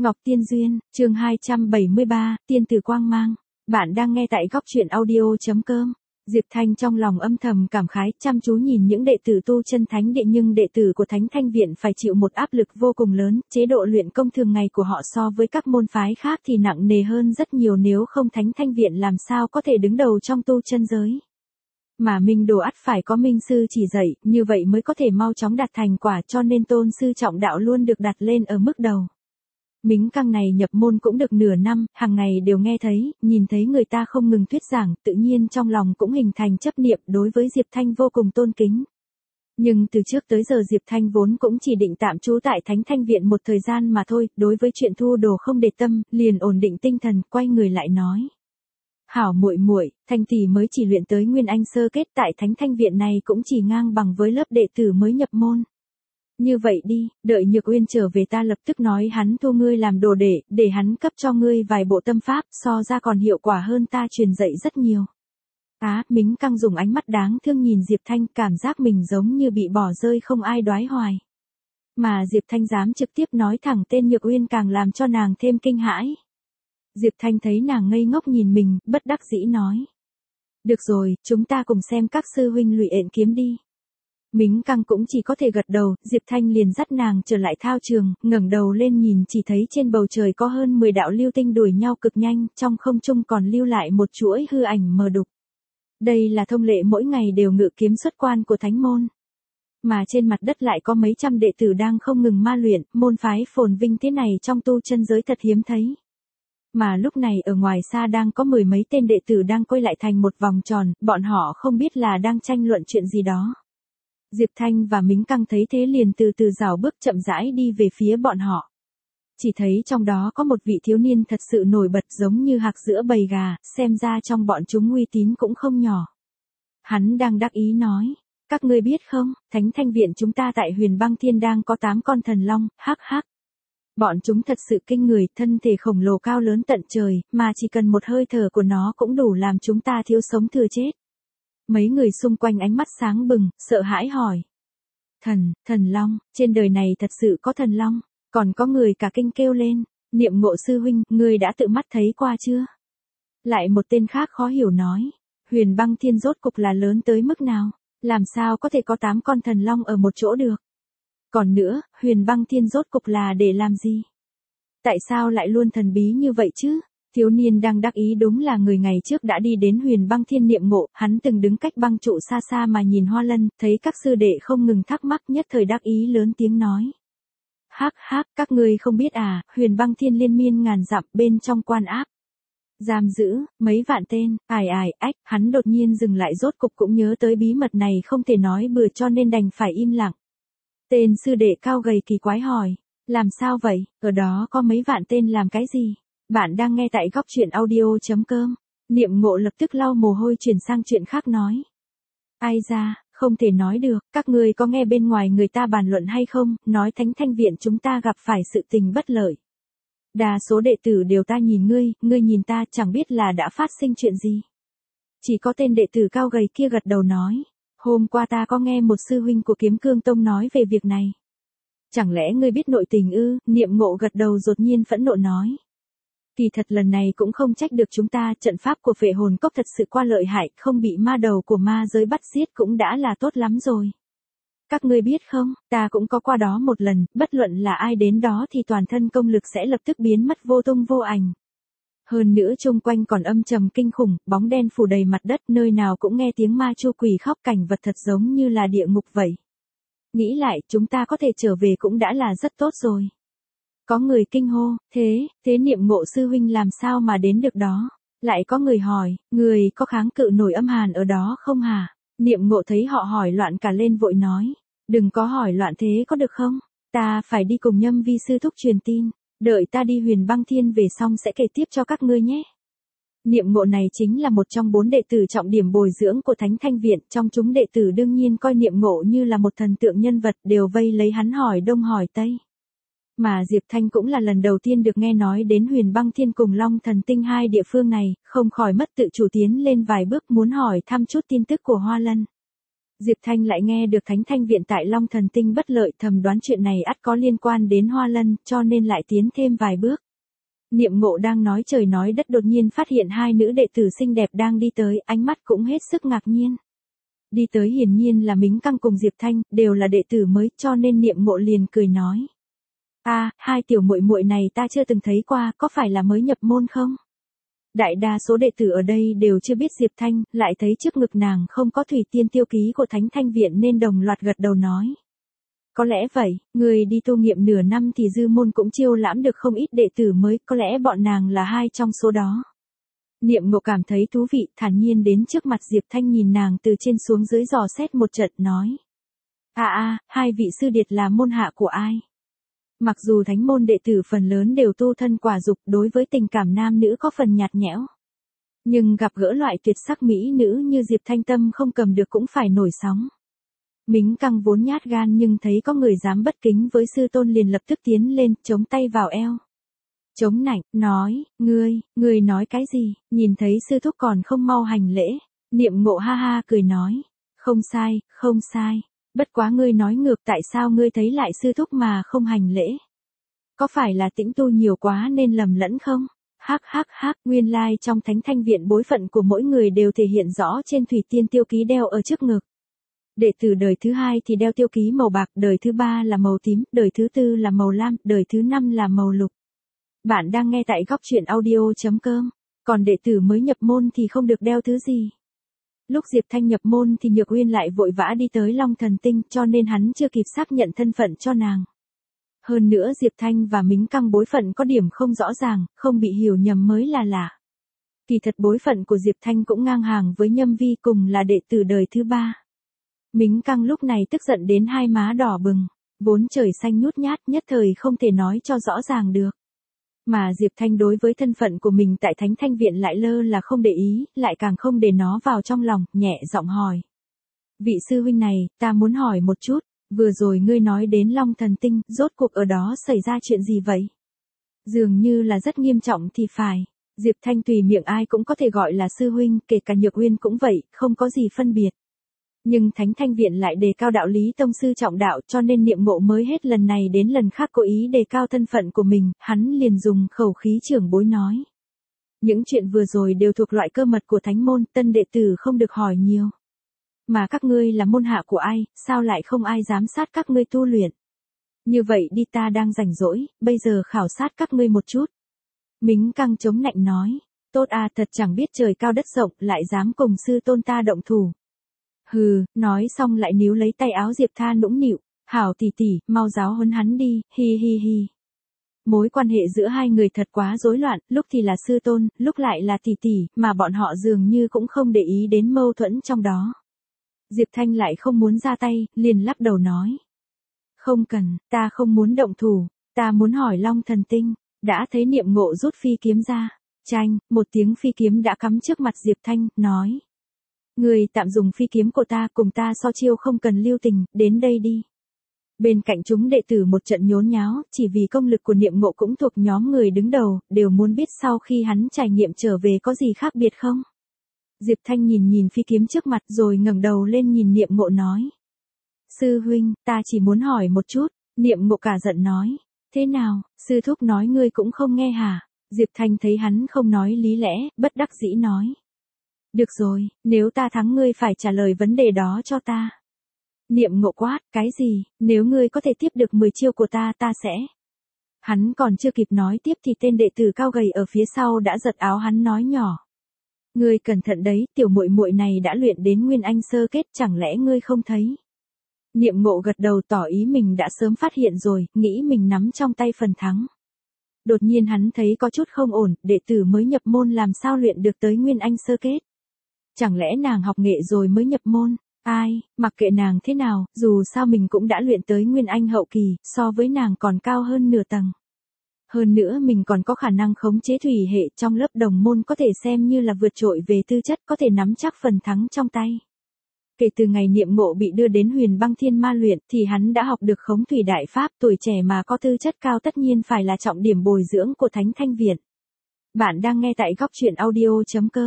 Ngọc Tiên Duyên, chương 273, Tiên Tử Quang Mang. Bạn đang nghe tại góc truyện audio.com. Diệp Thanh trong lòng âm thầm cảm khái, chăm chú nhìn những đệ tử tu chân thánh địa, nhưng đệ tử của Thánh Thanh Viện phải chịu một áp lực vô cùng lớn, chế độ luyện công thường ngày của họ so với các môn phái khác thì nặng nề hơn rất nhiều, nếu không Thánh Thanh Viện làm sao có thể đứng đầu trong tu chân giới. Mà minh đồ ắt phải có minh sư chỉ dạy, như vậy mới có thể mau chóng đạt thành quả, cho nên tôn sư trọng đạo luôn được đặt lên ở mức đầu. Mính Căng này nhập môn cũng được nửa năm, hàng ngày đều nghe thấy, nhìn thấy người ta không ngừng thuyết giảng, tự nhiên trong lòng cũng hình thành chấp niệm, đối với Diệp Thanh vô cùng tôn kính. Nhưng từ trước tới giờ Diệp Thanh vốn cũng chỉ định tạm trú tại Thánh Thanh Viện một thời gian mà thôi, đối với chuyện thu đồ không để tâm, liền ổn định tinh thần, quay người lại nói: "Hảo muội muội, Thanh tỷ mới chỉ luyện tới Nguyên Anh sơ kết, tại Thánh Thanh Viện này cũng chỉ ngang bằng với lớp đệ tử mới nhập môn. Như vậy đi, đợi Nhược Uyên trở về ta lập tức nói hắn thu ngươi làm đồ đệ, để hắn cấp cho ngươi vài bộ tâm pháp, so ra còn hiệu quả hơn ta truyền dạy rất nhiều." Mính Căng dùng ánh mắt đáng thương nhìn Diệp Thanh, cảm giác mình giống như bị bỏ rơi không ai đoái hoài. Mà Diệp Thanh dám trực tiếp nói thẳng tên Nhược Uyên càng làm cho nàng thêm kinh hãi. Diệp Thanh thấy nàng ngây ngốc nhìn mình, bất đắc dĩ nói: "Được rồi, chúng ta cùng xem các sư huynh luyện kiếm đi." Mính Căng cũng chỉ có thể gật đầu, Diệp Thanh liền dắt nàng trở lại thao trường, ngẩng đầu lên nhìn chỉ thấy trên bầu trời có hơn 10 đạo lưu tinh đuổi nhau cực nhanh, trong không trung còn lưu lại một chuỗi hư ảnh mờ đục. Đây là thông lệ mỗi ngày đều ngự kiếm xuất quan của thánh môn. Mà trên mặt đất lại có mấy trăm đệ tử đang không ngừng ma luyện, môn phái phồn vinh thế này trong tu chân giới thật hiếm thấy. Mà lúc này ở ngoài xa đang có 10 mấy tên đệ tử đang quay lại thành một vòng tròn, bọn họ không biết là đang tranh luận chuyện gì đó. Diệp Thanh và Mính Căng thấy thế liền từ từ rảo bước chậm rãi đi về phía bọn họ. Chỉ thấy trong đó có một vị thiếu niên thật sự nổi bật, giống như hạc giữa bầy gà, xem ra trong bọn chúng uy tín cũng không nhỏ. Hắn đang đắc ý nói: "Các ngươi biết không, Thánh Thanh Viện chúng ta tại Huyền Băng Thiên đang có 8 con thần long, hắc hắc. Bọn chúng thật sự kinh người, thân thể khổng lồ cao lớn tận trời, mà chỉ cần một hơi thở của nó cũng đủ làm chúng ta thiếu sống thừa chết." Mấy người xung quanh ánh mắt sáng bừng, sợ hãi hỏi: Thần long, trên đời này thật sự có thần long?" Còn có người cả kinh kêu lên: "Niệm Ngộ sư huynh, ngươi đã tự mắt thấy qua chưa?" Lại một tên khác khó hiểu nói: "Huyền Băng Thiên rốt cục là lớn tới mức nào? Làm sao có thể có 8 con thần long ở một chỗ được? Còn nữa, Huyền Băng Thiên rốt cục là để làm gì? Tại sao lại luôn thần bí như vậy chứ?" Thiếu niên đang đắc ý đúng là người ngày trước đã đi đến Huyền Băng Thiên Niệm Ngộ, hắn từng đứng cách băng trụ xa xa mà nhìn Hoa Lân, thấy các sư đệ không ngừng thắc mắc, nhất thời đắc ý lớn tiếng nói: "Hắc hắc, các ngươi không biết à, Huyền Băng Thiên liên miên ngàn dặm, bên trong quan áp giam giữ mấy vạn tên." Hắn đột nhiên dừng lại, rốt cục cũng nhớ tới bí mật này không thể nói bừa, cho nên đành phải im lặng. Tên sư đệ cao gầy kỳ quái hỏi: "Làm sao vậy, ở đó có mấy vạn tên làm cái gì?" Bạn đang nghe tại góc truyện audio.com. Niệm Ngộ lập tức lau mồ hôi chuyển sang chuyện khác nói: "Ai da, không thể nói được, các ngươi có nghe bên ngoài người ta bàn luận hay không, nói Thánh Thanh Viện chúng ta gặp phải sự tình bất lợi. Đa số đệ tử đều ta nhìn ngươi nhìn ta, chẳng biết là đã phát sinh chuyện gì." Chỉ có tên đệ tử cao gầy kia gật đầu nói: "Hôm qua ta có nghe một sư huynh của Kiếm Cương Tông nói về việc này." "Chẳng lẽ ngươi biết nội tình ư?" Niệm Ngộ gật đầu đột nhiên phẫn nộ nói: "Kỳ thật lần này cũng không trách được chúng ta, trận pháp của Phệ Hồn Cốc thật sự quá lợi hại, không bị ma đầu của ma giới bắt giết cũng đã là tốt lắm rồi. Các ngươi biết không, ta cũng có qua đó một lần, bất luận là ai đến đó thì toàn thân công lực sẽ lập tức biến mất vô tung vô ảnh. Hơn nữa chung quanh còn âm trầm kinh khủng, bóng đen phủ đầy mặt đất, nơi nào cũng nghe tiếng ma chu quỷ khóc, cảnh vật thật giống như là địa ngục vậy. Nghĩ lại, chúng ta có thể trở về cũng đã là rất tốt rồi." Có người kinh hô: Thế Niệm Ngộ sư huynh làm sao mà đến được đó?" Lại có người hỏi: "Người có kháng cự nổi âm hàn ở đó không hả?" Niệm Ngộ thấy họ hỏi loạn cả lên vội nói: "Đừng có hỏi loạn thế có được không? Ta phải đi cùng Nhâm vi sư thúc truyền tin, đợi ta đi Huyền Băng Thiên về xong sẽ kể tiếp cho các ngươi nhé." Niệm Ngộ này chính là một trong 4 đệ tử trọng điểm bồi dưỡng của Thánh Thanh Viện, trong chúng đệ tử đương nhiên coi Niệm Ngộ như là một thần tượng nhân vật, đều vây lấy hắn hỏi đông hỏi tây. Mà Diệp Thanh cũng là lần đầu tiên được nghe nói đến Huyền Băng Thiên cùng Long Thần Tinh hai địa phương này, không khỏi mất tự chủ tiến lên vài bước muốn hỏi thăm chút tin tức của Hoa Lân. Diệp Thanh lại nghe được Thánh Thanh Viện tại Long Thần Tinh bất lợi, thầm đoán chuyện này ắt có liên quan đến Hoa Lân, cho nên lại tiến thêm vài bước. Niệm Ngộ đang nói trời nói đất đột nhiên phát hiện hai nữ đệ tử xinh đẹp đang đi tới, ánh mắt cũng hết sức ngạc nhiên. Đi tới hiển nhiên là Mính Căng cùng Diệp Thanh, đều là đệ tử mới, cho nên Niệm Ngộ liền cười nói. Hai tiểu muội muội này ta chưa từng thấy qua, có phải là mới nhập môn không? Đại đa số đệ tử ở đây đều chưa biết Diệp Thanh, lại thấy trước ngực nàng không có thủy tiên tiêu ký của Thánh Thanh Viện nên đồng loạt gật đầu nói. Có lẽ vậy, người đi tu nghiệm nửa năm thì dư môn cũng chiêu lãm được không ít đệ tử mới, có lẽ bọn nàng là hai trong số đó. Niệm Ngộ cảm thấy thú vị, thản nhiên đến trước mặt Diệp Thanh nhìn nàng từ trên xuống dưới dò xét một trận nói. Hai vị sư điệt là môn hạ của ai? Mặc dù thánh môn đệ tử phần lớn đều tu thân quả dục, đối với tình cảm nam nữ có phần nhạt nhẽo. Nhưng gặp gỡ loại tuyệt sắc mỹ nữ như Diệp Thanh tâm không cầm được cũng phải nổi sóng. Mính Căng vốn nhát gan nhưng thấy có người dám bất kính với sư tôn liền lập tức tiến lên, chống tay vào eo. Chống nạnh, nói, ngươi nói cái gì, nhìn thấy sư thúc còn không mau hành lễ. Niệm Ngộ ha ha cười nói, không sai. Bất quá ngươi nói ngược, tại sao ngươi thấy lại sư thúc mà không hành lễ? Có phải là tĩnh tu nhiều quá nên lầm lẫn không? Hắc, nguyên lai trong Thánh Thanh Viện bối phận của mỗi người đều thể hiện rõ trên thủy tiên tiêu ký đeo ở trước ngực. Đệ tử đời thứ hai thì đeo tiêu ký màu bạc, đời thứ ba là màu tím, đời thứ tư là màu lam, đời thứ năm là màu lục. Bạn đang nghe tại goctruyện.audio.com. Còn đệ tử mới nhập môn thì không được đeo thứ gì. Lúc Diệp Thanh nhập môn thì Nhược Uyên lại vội vã đi tới Long Thần Tinh, cho nên hắn chưa kịp xác nhận thân phận cho nàng. Hơn nữa Diệp Thanh và Mính Căng bối phận có điểm không rõ ràng, không bị hiểu nhầm mới là lạ. Kỳ thật bối phận của Diệp Thanh cũng ngang hàng với Nhâm Vi, cùng là đệ tử đời thứ ba. Mính Căng lúc này tức giận đến hai má đỏ bừng, vốn trời xanh nhút nhát nhất thời không thể nói cho rõ ràng được. Mà Diệp Thanh đối với thân phận của mình tại Thánh Thanh Viện lại lơ là không để ý, lại càng không để nó vào trong lòng, nhẹ giọng hỏi. Vị sư huynh này, ta muốn hỏi một chút, vừa rồi ngươi nói đến Long Thần Tinh, rốt cuộc ở đó xảy ra chuyện gì vậy? Dường như là rất nghiêm trọng thì phải. Diệp Thanh tùy miệng ai cũng có thể gọi là sư huynh, kể cả Nhược Uyên cũng vậy, không có gì phân biệt. Nhưng Thánh Thanh Viện lại đề cao đạo lý tông sư trọng đạo, cho nên Niệm Ngộ mới hết lần này đến lần khác cố ý đề cao thân phận của mình, hắn liền dùng khẩu khí trưởng bối nói. Những chuyện vừa rồi đều thuộc loại cơ mật của thánh môn, tân đệ tử không được hỏi nhiều. Mà các ngươi là môn hạ của ai, sao lại không ai giám sát các ngươi tu luyện? Như vậy đi, ta đang rảnh rỗi, bây giờ khảo sát các ngươi một chút. Mính Căng chống nạnh nói, tốt thật chẳng biết trời cao đất rộng, lại dám cùng sư tôn ta động thủ. Hừ, nói xong lại níu lấy tay áo Diệp Tha nũng nịu, hảo tỷ tỷ, mau giáo huấn hắn đi, hi. Mối quan hệ giữa hai người thật quá rối loạn, lúc thì là sư tôn, lúc lại là tỷ tỷ, mà bọn họ dường như cũng không để ý đến mâu thuẫn trong đó. Diệp Thanh lại không muốn ra tay, liền lắc đầu nói. Không cần, ta không muốn động thủ, ta muốn hỏi Long Thần Tinh. Đã thấy Niệm Ngộ rút phi kiếm ra, chanh, một tiếng phi kiếm đã cắm trước mặt Diệp Thanh, nói. Người tạm dùng phi kiếm của ta, cùng ta so chiêu không cần lưu tình, đến đây đi. Bên cạnh chúng đệ tử một trận nhốn nháo, chỉ vì công lực của Niệm Ngộ cũng thuộc nhóm người đứng đầu, đều muốn biết sau khi hắn trải nghiệm trở về có gì khác biệt không. Diệp Thanh nhìn phi kiếm trước mặt rồi ngẩng đầu lên nhìn Niệm Ngộ nói. Sư huynh, ta chỉ muốn hỏi một chút. Niệm Ngộ cả giận nói. Thế nào, sư thúc nói ngươi cũng không nghe hả? Diệp Thanh thấy hắn không nói lý lẽ, bất đắc dĩ nói. Được rồi, nếu ta thắng ngươi phải trả lời vấn đề đó cho ta. Niệm Ngộ quát, cái gì, nếu ngươi có thể tiếp được 10 chiêu của ta sẽ. Hắn còn chưa kịp nói tiếp thì tên đệ tử cao gầy ở phía sau đã giật áo hắn nói nhỏ. Ngươi cẩn thận đấy, tiểu muội muội này đã luyện đến Nguyên Anh sơ kết, chẳng lẽ ngươi không thấy? Niệm Ngộ gật đầu tỏ ý mình đã sớm phát hiện rồi, nghĩ mình nắm trong tay phần thắng. Đột nhiên hắn thấy có chút không ổn, đệ tử mới nhập môn làm sao luyện được tới Nguyên Anh sơ kết? Chẳng lẽ nàng học nghệ rồi mới nhập môn? Ai, mặc kệ nàng thế nào, dù sao mình cũng đã luyện tới Nguyên Anh hậu kỳ, so với nàng còn cao hơn nửa tầng. Hơn nữa mình còn có khả năng khống chế thủy hệ, trong lớp đồng môn có thể xem như là vượt trội về tư chất, có thể nắm chắc phần thắng trong tay. Kể từ ngày Niệm Ngộ bị đưa đến Huyền Băng Thiên Ma luyện thì hắn đã học được khống thủy đại pháp, tuổi trẻ mà có tư chất cao tất nhiên phải là trọng điểm bồi dưỡng của Thánh Thanh Viện. Bạn đang nghe tại goctruyện.audio.com.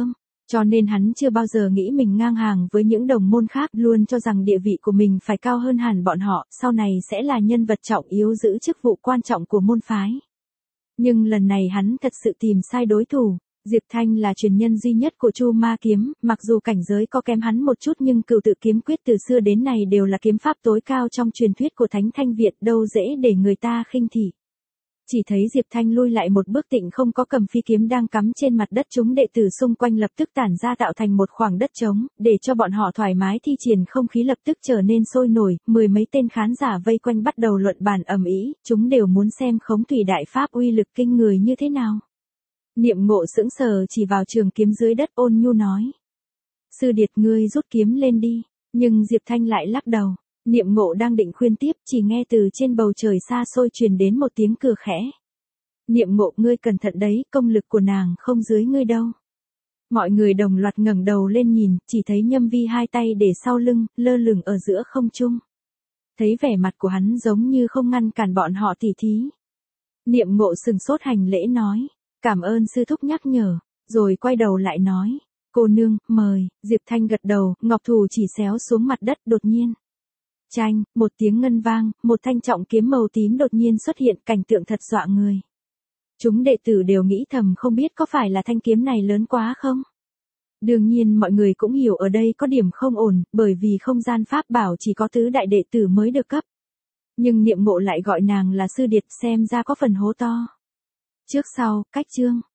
Cho nên hắn chưa bao giờ nghĩ mình ngang hàng với những đồng môn khác, luôn cho rằng địa vị của mình phải cao hơn hẳn bọn họ, sau này sẽ là nhân vật trọng yếu giữ chức vụ quan trọng của môn phái. Nhưng lần này hắn thật sự tìm sai đối thủ. Diệp Thanh là truyền nhân duy nhất của Chu Ma kiếm, mặc dù cảnh giới có kém hắn một chút nhưng Cửu Tự kiếm quyết từ xưa đến nay đều là kiếm pháp tối cao trong truyền thuyết của Thánh Thanh Việt, đâu dễ để người ta khinh thị. Chỉ thấy Diệp Thanh lui lại một bước, tịnh không có cầm phi kiếm đang cắm trên mặt đất, chúng đệ tử xung quanh lập tức tản ra tạo thành một khoảng đất trống, để cho bọn họ thoải mái thi triển, không khí lập tức trở nên sôi nổi, mười mấy tên khán giả vây quanh bắt đầu luận bàn ầm ĩ, chúng đều muốn xem Khống Thủy Đại Pháp uy lực kinh người như thế nào. Niệm Ngộ sững sờ chỉ vào trường kiếm dưới đất, ôn nhu nói: Sư điệt, ngươi rút kiếm lên đi. Nhưng Diệp Thanh lại lắc đầu. Niệm Ngộ đang định khuyên tiếp, chỉ nghe từ trên bầu trời xa xôi truyền đến một tiếng cười khẽ. Niệm Ngộ, ngươi cẩn thận đấy, công lực của nàng không dưới ngươi đâu. Mọi người đồng loạt ngẩng đầu lên nhìn, chỉ thấy Nhâm Vi hai tay để sau lưng, lơ lửng ở giữa không trung. Thấy vẻ mặt của hắn giống như không ngăn cản bọn họ tỉ thí. Niệm Ngộ sừng sốt hành lễ nói: Cảm ơn sư thúc nhắc nhở, rồi quay đầu lại nói: Cô nương, mời. Diệp Thanh gật đầu, ngọc thủ chỉ xéo xuống mặt đất, đột nhiên. Chanh, một tiếng ngân vang, một thanh trọng kiếm màu tím đột nhiên xuất hiện, cảnh tượng thật dọa người. Chúng đệ tử đều nghĩ thầm, không biết có phải là thanh kiếm này lớn quá không? Đương nhiên mọi người cũng hiểu ở đây có điểm không ổn, bởi vì không gian pháp bảo chỉ có tứ đại đệ tử mới được cấp. Nhưng Niệm Ngộ lại gọi nàng là sư điệt, xem ra có phần hố to. Trước sau, cách chương.